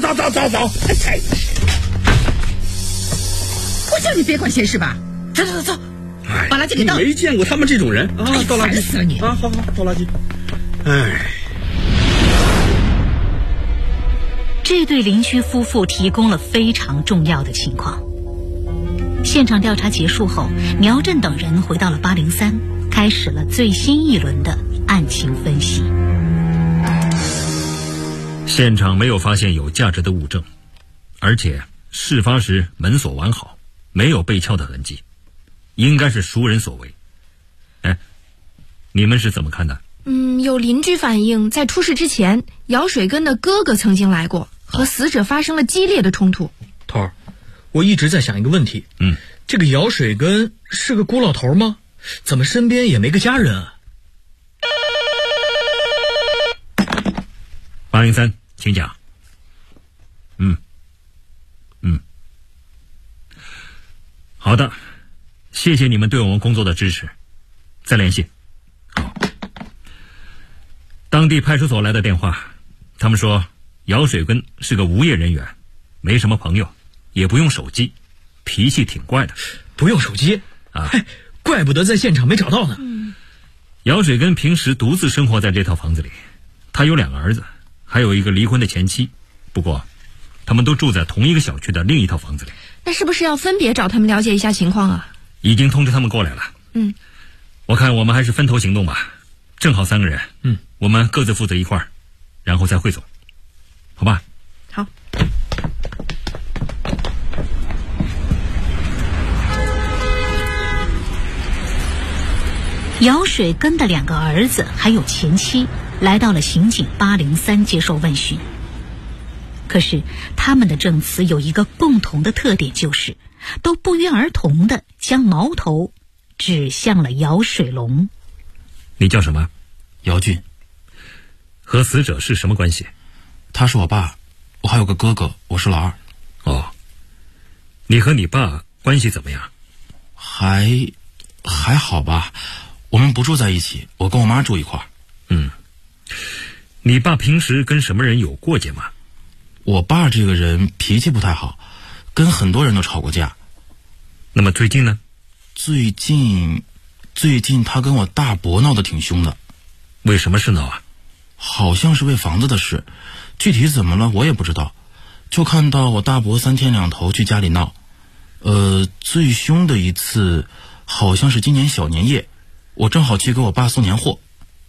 我叫你别管闲事吧。走，把垃圾给倒。 没见过他们这种人啊！倒垃圾， 烦死了你啊！好，倒垃圾。 这对邻居夫妇提供了非常重要的情况。现场调查结束后，苗振等人回到了803，开始了最新一轮的案情分析。 现场没有发现有价值的物证，而且事发时门锁完好，没有被撬的痕迹，应该是熟人所为。你们是怎么看的？ 有邻居反映，在出事之前，姚水根的哥哥曾经来过，和死者发生了激烈的冲突。 头儿，我一直在想一个问题，这个姚水根是个孤老头吗？怎么身边也没个家人啊 ？803，请讲。好的，谢谢你们对我们工作的支持，再联系。好。当地派出所来的电话，他们说姚水根是个无业人员，没什么朋友，也不用手机，脾气挺怪的。 不用手机啊？怪不得在现场没找到呢。 姚水根平时独自生活在这套房子里，他有2个儿子，还有一个离婚的前妻，不过他们都住在同一个小区的另一套房子里。 那是不是要分别找他们了解一下情况啊？ 已经通知他们过来了。我看我们还是分头行动吧，正好3个人。我们各自负责一块儿，然后再汇总，好吧？ 好。 姚水根的2个儿子还有前妻来到了刑警803接受问询。可是他们的证词有一个共同的特点，就是都不约而同地将矛头指向了姚水龙。 你叫什么？ 姚俊。 和死者是什么关系？ 他是我爸，我还有个哥哥，我是老二。 哦，你和你爸关系怎么样？ 还好吧，我们不住在一起，我跟我妈住一块儿。 你爸平时跟什么人有过节吗？ 我爸这个人脾气不太好，跟很多人都吵过架。 那么最近呢？ 最近他跟我大伯闹得挺凶的。 为什么是闹啊？ 好像是为房子的事，具体怎么了我也不知道，就看到我大伯3天2头去家里闹。最凶的一次好像是今年小年夜，我正好去给我爸送年货。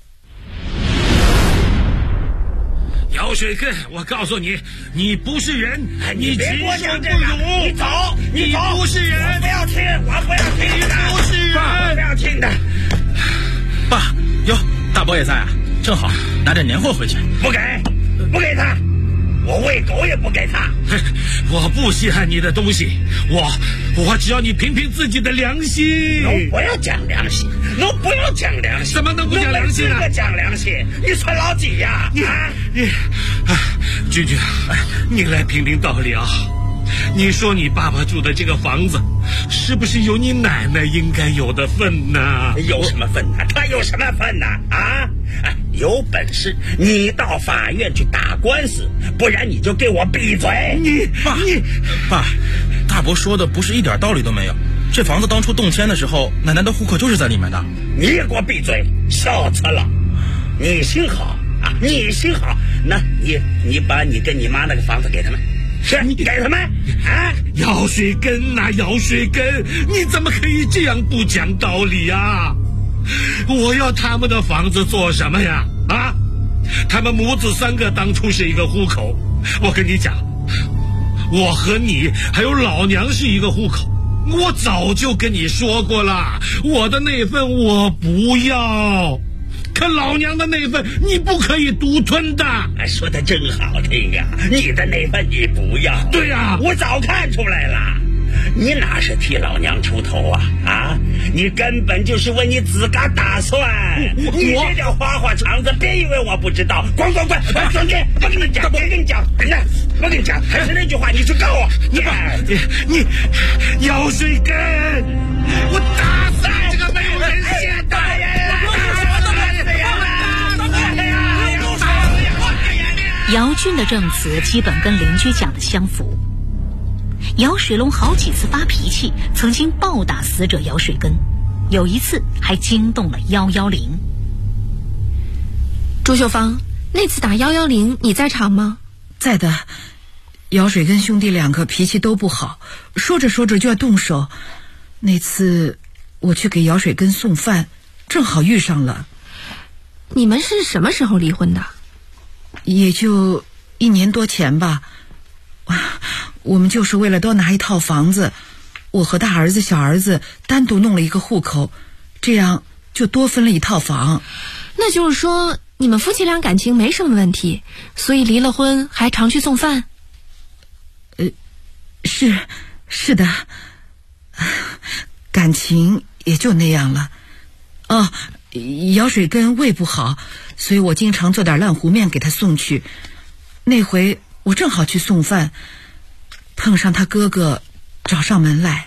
姚水根，我告诉你，你不是人，你别给我讲这个，你走， 你不是人， 我不要听，我不要听的， 你不是人， 我不要听的。 爸，哟，大伯也在啊，正好拿点年货回去。 不给他，我喂狗也不给他。 我不稀罕你的东西，我只要你凭自己的良心。 能不要讲良心？能不要讲良心？ 怎么能不讲良心呢？ 讲良心，你算老几呀？ 君君，你来评道理啊！你说你爸爸住的这个房子，是不是有你奶奶应该有的份呢？ 有什么份呢？他有什么份呢？啊！有本事你到法院去打官司，不然你就给我闭嘴！ 爸，大伯说的不是一点道理都没有。 这房子当初动迁的时候，奶奶的户口就是在里面的。 你也给我闭嘴，笑死了！你心好啊，你心好，那你把你跟你妈那个房子给他们，是你给他们啊？ 姚水根呐，姚水根，你怎么可以这样不讲道理啊？我要他们的房子做什么呀？啊，他们母子3个当初是一个户口，我跟你讲，我和你还有老娘是一个户口，我早就跟你说过了，我的那份我不要，可老娘的那份你不可以独吞的。 说的真好听啊，你的那份你不要。 对呀， 我早看出来了，你哪是替老娘出头啊？啊，你根本就是为你自个打算。你这叫花花肠子，别以为我不知道。滚！兄弟，我跟你讲，我跟你讲，还是那句话，你去告我。 你姚水根，我打死你这个没有人性的人！ 姚俊的证词基本跟邻居讲的相符。姚水龙好几次发脾气，曾经暴打死者姚水根，有一次还惊动了110。 朱秀芳，那次打110你在场吗？ 在的。姚水根兄弟2个脾气都不好，说着说着就要动手。那次我去给姚水根送饭，正好遇上了。 你们是什么时候离婚的？ 也就1年多前吧。我们就是为了多拿一套房子，我和大儿子小儿子单独弄了一个户口，这样就多分了一套房。 那就是说你们夫妻俩感情没什么问题，所以离了婚还常去送饭？ 是的，感情也就那样了。姚水根胃不好，所以我经常做点烂糊面给他送去。那回我正好去送饭，碰上他哥哥找上门来。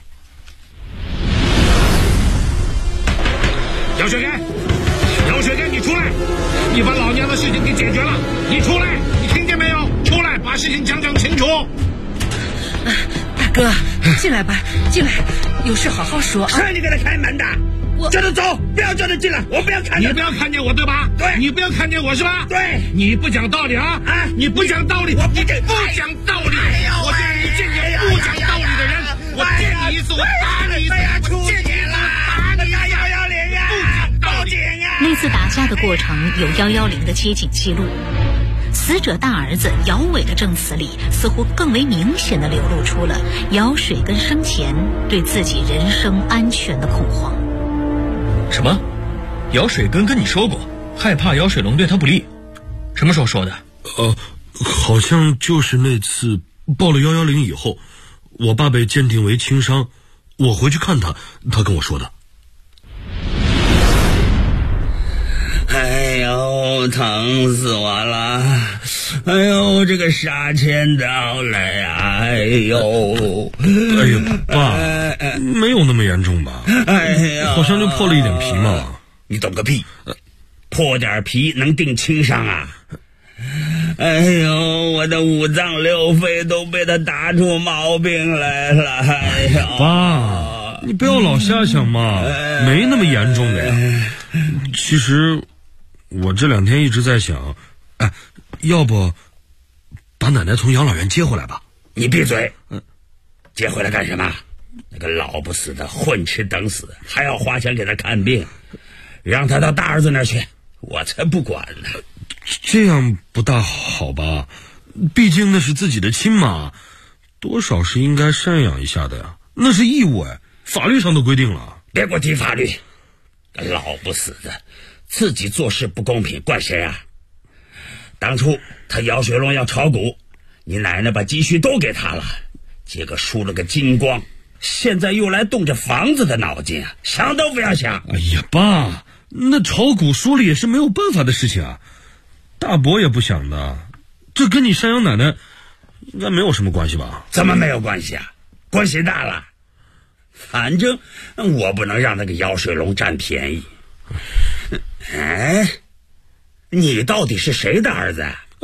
姚水根，你出来！你把老娘的事情给解决了，你出来！你听见没有？出来，把事情讲清楚。 大哥，进来吧，进来，有事好好说啊。 是你给他开门的，叫他走，不要叫他进来，我不要看见。 你不要看见我，对吧？ 对， 你不要看见我是吧？ 对， 你不讲道理啊！你不讲道理， 我不讲道理，我见你不讲道理的人，我见你一次，我打你一次，我见你了，打你呀！110呀！报警啊！ 那次打架的过程有110的接警记录。死者大儿子姚伟的证词里，似乎更为明显地流露出了姚水根生前对自己人身安全的恐慌。 什么？姚水根跟你说过害怕姚水龙对他不利？什么时候说的？ 好像就是那次报了110以后，我爸被鉴定为轻伤，我回去看他跟我说的。 哎呦，疼死我了！哎呦，这个杀千刀了呀！哎呦， 爸，没有那么严重吧？ 哎呀， 好像就破了一点皮嘛。 你懂个屁！破点皮能定轻伤啊？哎呦，我的5脏6肺都被他打出毛病来了！哎呀， 爸，你不要老瞎想嘛，没那么严重的呀。其实我这2天一直在想，要不把奶奶从养老院接回来吧？ 你闭嘴！接回来干什么？那个老不死的混吃等死，还要花钱给他看病，让他到大儿子那儿去，我才不管呢。 这样不大好吧？毕竟那是自己的亲妈，多少是应该赡养一下的呀，那是义务法律上都规定了。 别给我提法律，老不死的，自己做事不公平，怪谁啊？当初他姚水龙要炒股，你奶奶把积蓄都给他了，结果输了个精光，现在又来动这房子的脑筋啊，想都不要想。 哎呀，爸，那炒股输了也是没有办法的事情啊，大伯也不想的，这跟你赡养奶奶应该没有什么关系吧？ 怎么没有关系啊？关系大了。反正我不能让那个姚水龙占便宜。你到底是谁的儿子啊？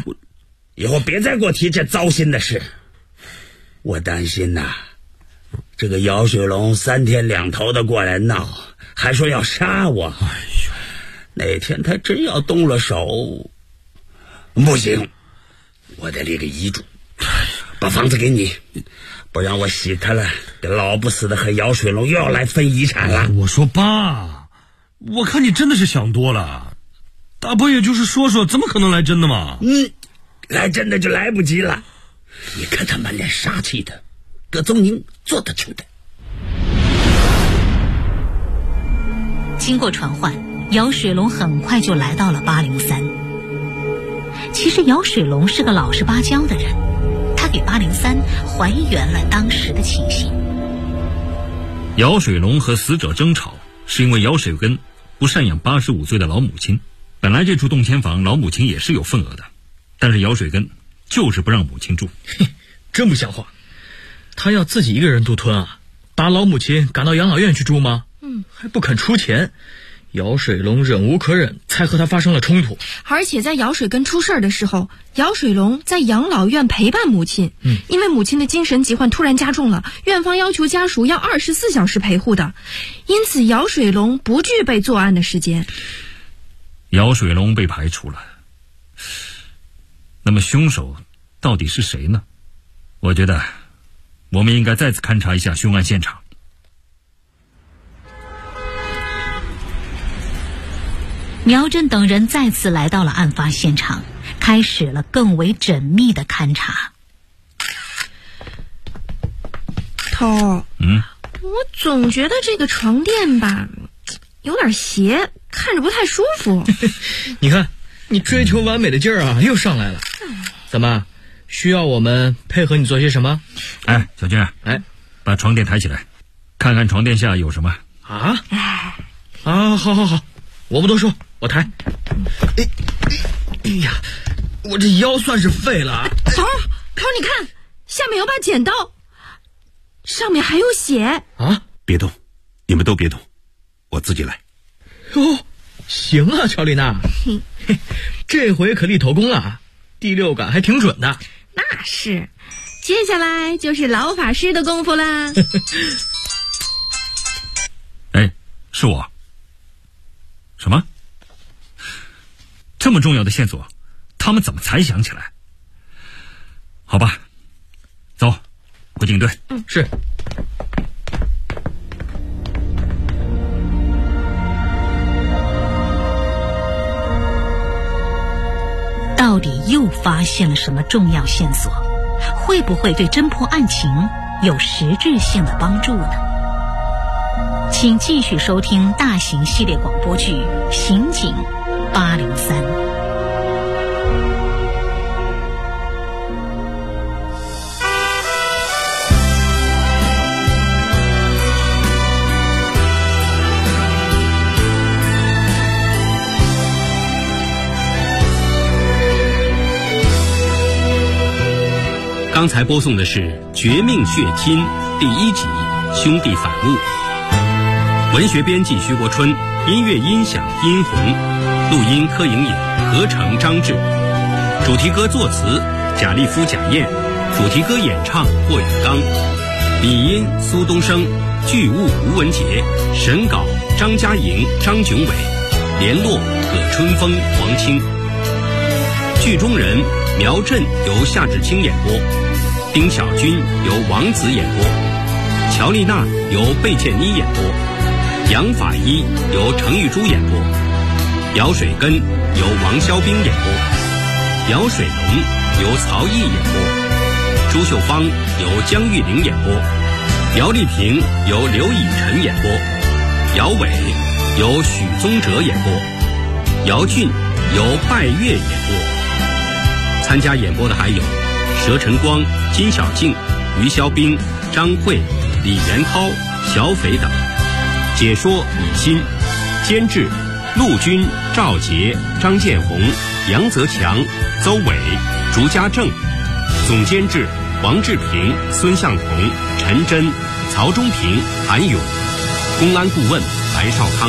以后别再给我提这糟心的事。我担心呐， 这个姚水龙3天2头的过来闹，还说要杀我。哎呦，哪天他真要动了手，不行，我得立个遗嘱，把房子给你，不然我洗他了，这老不死的和姚水龙又要来分遗产了。 我说爸，我看你真的是想多了，大伯也就是说说，怎么可能来真的嘛？ 来真的就来不及了。你看他满脸杀气的，葛宗宁做得出的。 经过传唤，姚水龙很快就来到了803。其实姚水龙是个老实巴交的人，他给803还原了当时的情形。 姚水龙和死者争吵，是因为姚水根不赡养85岁的老母亲。本来这处动迁房老母亲也是有份额的，但是姚水根就是不让母亲住。 真不像话，他要自己一个人独吞啊？把老母亲赶到养老院去住吗？还不肯出钱。姚水龙忍无可忍，才和他发生了冲突。 而且在姚水根出事的时候，姚水龙在养老院陪伴母亲。因为母亲的精神疾患突然加重了，院方要求家属要24小时陪护的，因此姚水龙不具备作案的时间。 姚水龙被排除了，那么凶手到底是谁呢？我觉得我们应该再次勘察一下凶案现场。 苗振等人再次来到了案发现场，开始了更为缜密的勘查。 头，我总觉得这个床垫吧有点斜，看着不太舒服。 你看你追求完美的劲儿啊又上来了。怎么需要我们配合你做些什么？ 哎，小军，把床垫抬起来，看看床垫下有什么。 好，我不多说，我抬。哎呀，我这腰算是废了。 头，你看下面有把剪刀，上面还有血啊！别动，你们都别动，我自己来。 行啊，乔丽娜，这回可立头功了，第六感还挺准的。 那是，接下来就是老法师的功夫啦。 是我。什么？这么重要的线索，他们怎么才想起来？好吧，走，回警队。 是。 到底又发现了什么重要线索？会不会对侦破案情有实质性的帮助呢？请继续收听大型系列广播剧《刑警803》。 刚才播送的是《绝命血亲》第1集《兄弟反目》，文学编辑徐国春，音乐音响殷红，录音柯颖颖，合成张志，主题歌作词贾立夫、贾燕，主题歌演唱霍永刚，笔音苏东升，剧务吴文杰，审稿张嘉莹、张炯伟，联络葛春风、王清。剧中人苗振由夏志清演播，丁小军由王子演播，乔丽娜由贝建妮演播，杨法医由程玉珠演播，姚水根由王肖兵演播，姚水龙由曹毅演播，朱秀芳由江玉玲演播，姚丽萍由刘以晨演播，姚伟由许宗哲演播，姚俊由拜月演播。参加演播的还有佘晨光、金小静、于肖兵、张慧、李元涛、小斐等。解说李欣，监制陆军、赵杰、张建红、杨泽强、邹伟、竹家正。总监制王志平、孙向同、陈真、曹忠平、韩勇。公安顾问白少康。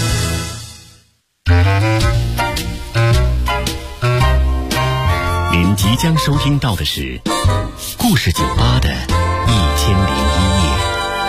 您即将收听到的是故事酒吧的1001夜。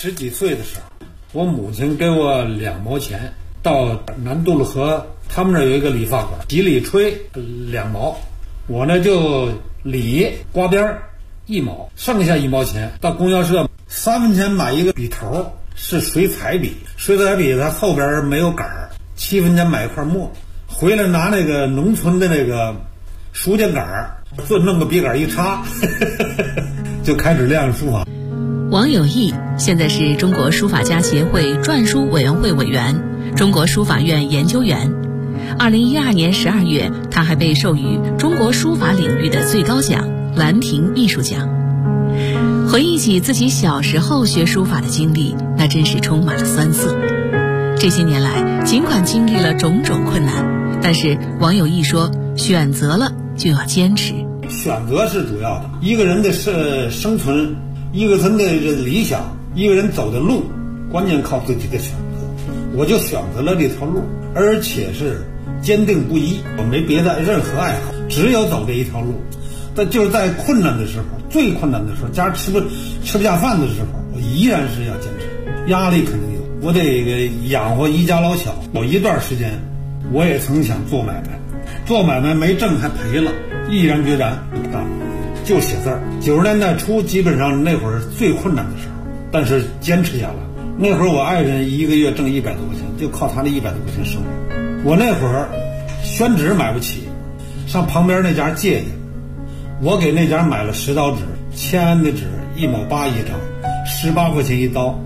10几岁的时候，我母亲给我2毛钱，到南渡路河他们那有一个理发馆，洗理吹2毛，我呢就理刮边1毛，剩下1毛钱到供销社3分钱买一个笔头，是水彩笔，水彩笔它后边没有杆儿，7分钱买一块墨，回来拿那个农村的那个书架杆儿，就弄个笔杆一插就开始练书法。 王有义现在是中国书法家协会篆书委员会委员、中国书法院研究员。2012年12月，他还被授予中国书法领域的最高奖兰亭艺术奖。回忆起自己小时候学书法的经历，那真是充满了酸涩。这些年来，尽管经历了种种困难，但是王有义说，选择了就要坚持。 选择是主要的，一个人的生存，一个人的理想，一个人走的路，关键靠自己的选择。我就选择了这条路，而且是坚定不移，我没别的任何爱好，只有走这一条路。但就是在困难的时候，最困难的时候，家吃不下饭的时候，我依然是要坚持。压力肯定有，我得养活一家老小。有一段时间，我也曾想做买卖，做买卖没挣还赔了，毅然决然不干，就写字儿。90年代初，基本上那会儿最困难的时候，但是坚持下来。那会儿我爱人一个月挣100多块钱，就靠他的100多块钱生活。我那会儿宣纸买不起，上旁边那家借去。我给那家买了10刀纸，签安的纸1毛8一张，18块钱一刀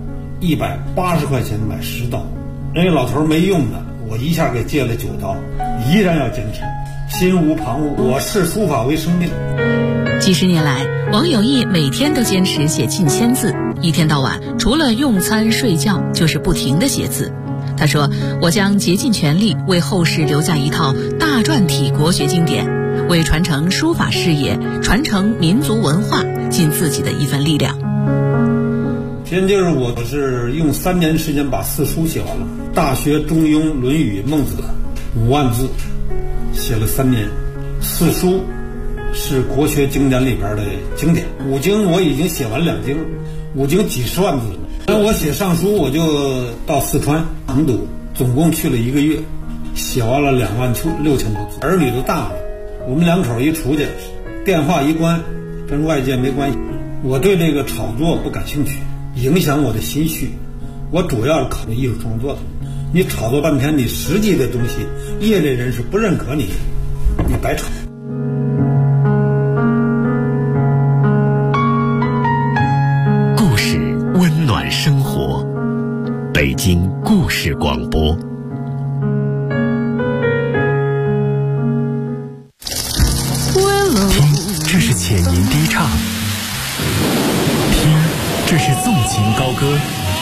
，180块钱买10刀。人家老头没用的，我一下给借了9刀，依然要坚持，心无旁骛。我视书法为生命。 几十年来，王有义每天都坚持写近1000字，一天到晚除了用餐睡觉，就是不停地写字。他说：“我将竭尽全力为后世留下一套大篆体国学经典，为传承书法事业、传承民族文化尽自己的一份力量。” 先就是我是用3年时间把4书写完了，《大学》《中庸》《论语》《孟子》5万字，写了3年。4书是国学经典里边的经典，5经我已经写完2经，5经几十万字了。那我写上书，我就到四川成都，总共去了1个月，写完了26000多字。儿女都大了，我们2口一出去，电话一关，跟外界没关系。我对这个炒作不感兴趣，影响我的心绪。我主要是考虑艺术创作的。你炒作半天，你实际的东西，业内人士不认可你，你白炒。 故事温暖生活，北京故事广播。 听，这是浅吟低唱；听，这是纵情高歌；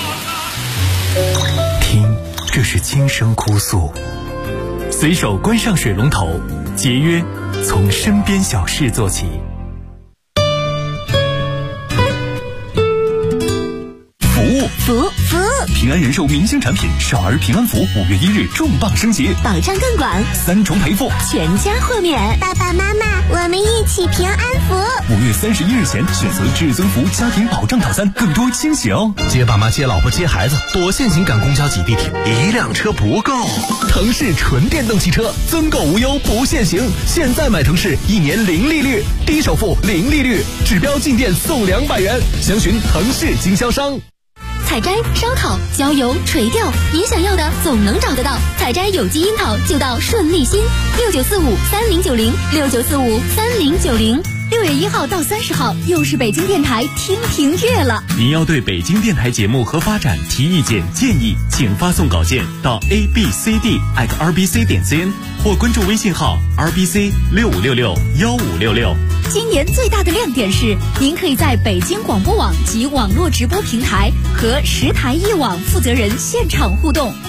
听，这是轻声哭诉。随手关上水龙头，节约从身边小事做起。 服务！ 平安人寿明星产品少儿平安福5月1日重磅升级， 保障更广 ，3重赔付， 全家豁免。爸爸妈妈，我们一起平安福。 5月31日前选择至尊福家庭保障套餐，更多惊喜哦！ 接爸妈、接老婆、接孩子，多线行赶公交挤地铁，1辆车不够。腾势纯电动汽车，增购无忧不限行，现在买腾势1年0利率，低首付0利率，指标进店送200元，详询腾势经销商。 采摘、烧烤、浇油、垂钓，你想要的总能找得到。采摘有机樱桃就到顺利新，69453090，69453090。6月1号到30号，又是北京电台听评月了。 您要对北京电台节目和发展提意见建议，请发送稿件到 abcd@rbc.cn 或关注微信号 rbc65661566。 今年最大的亮点是，您可以在北京广播网及网络直播平台和10台1网负责人现场互动。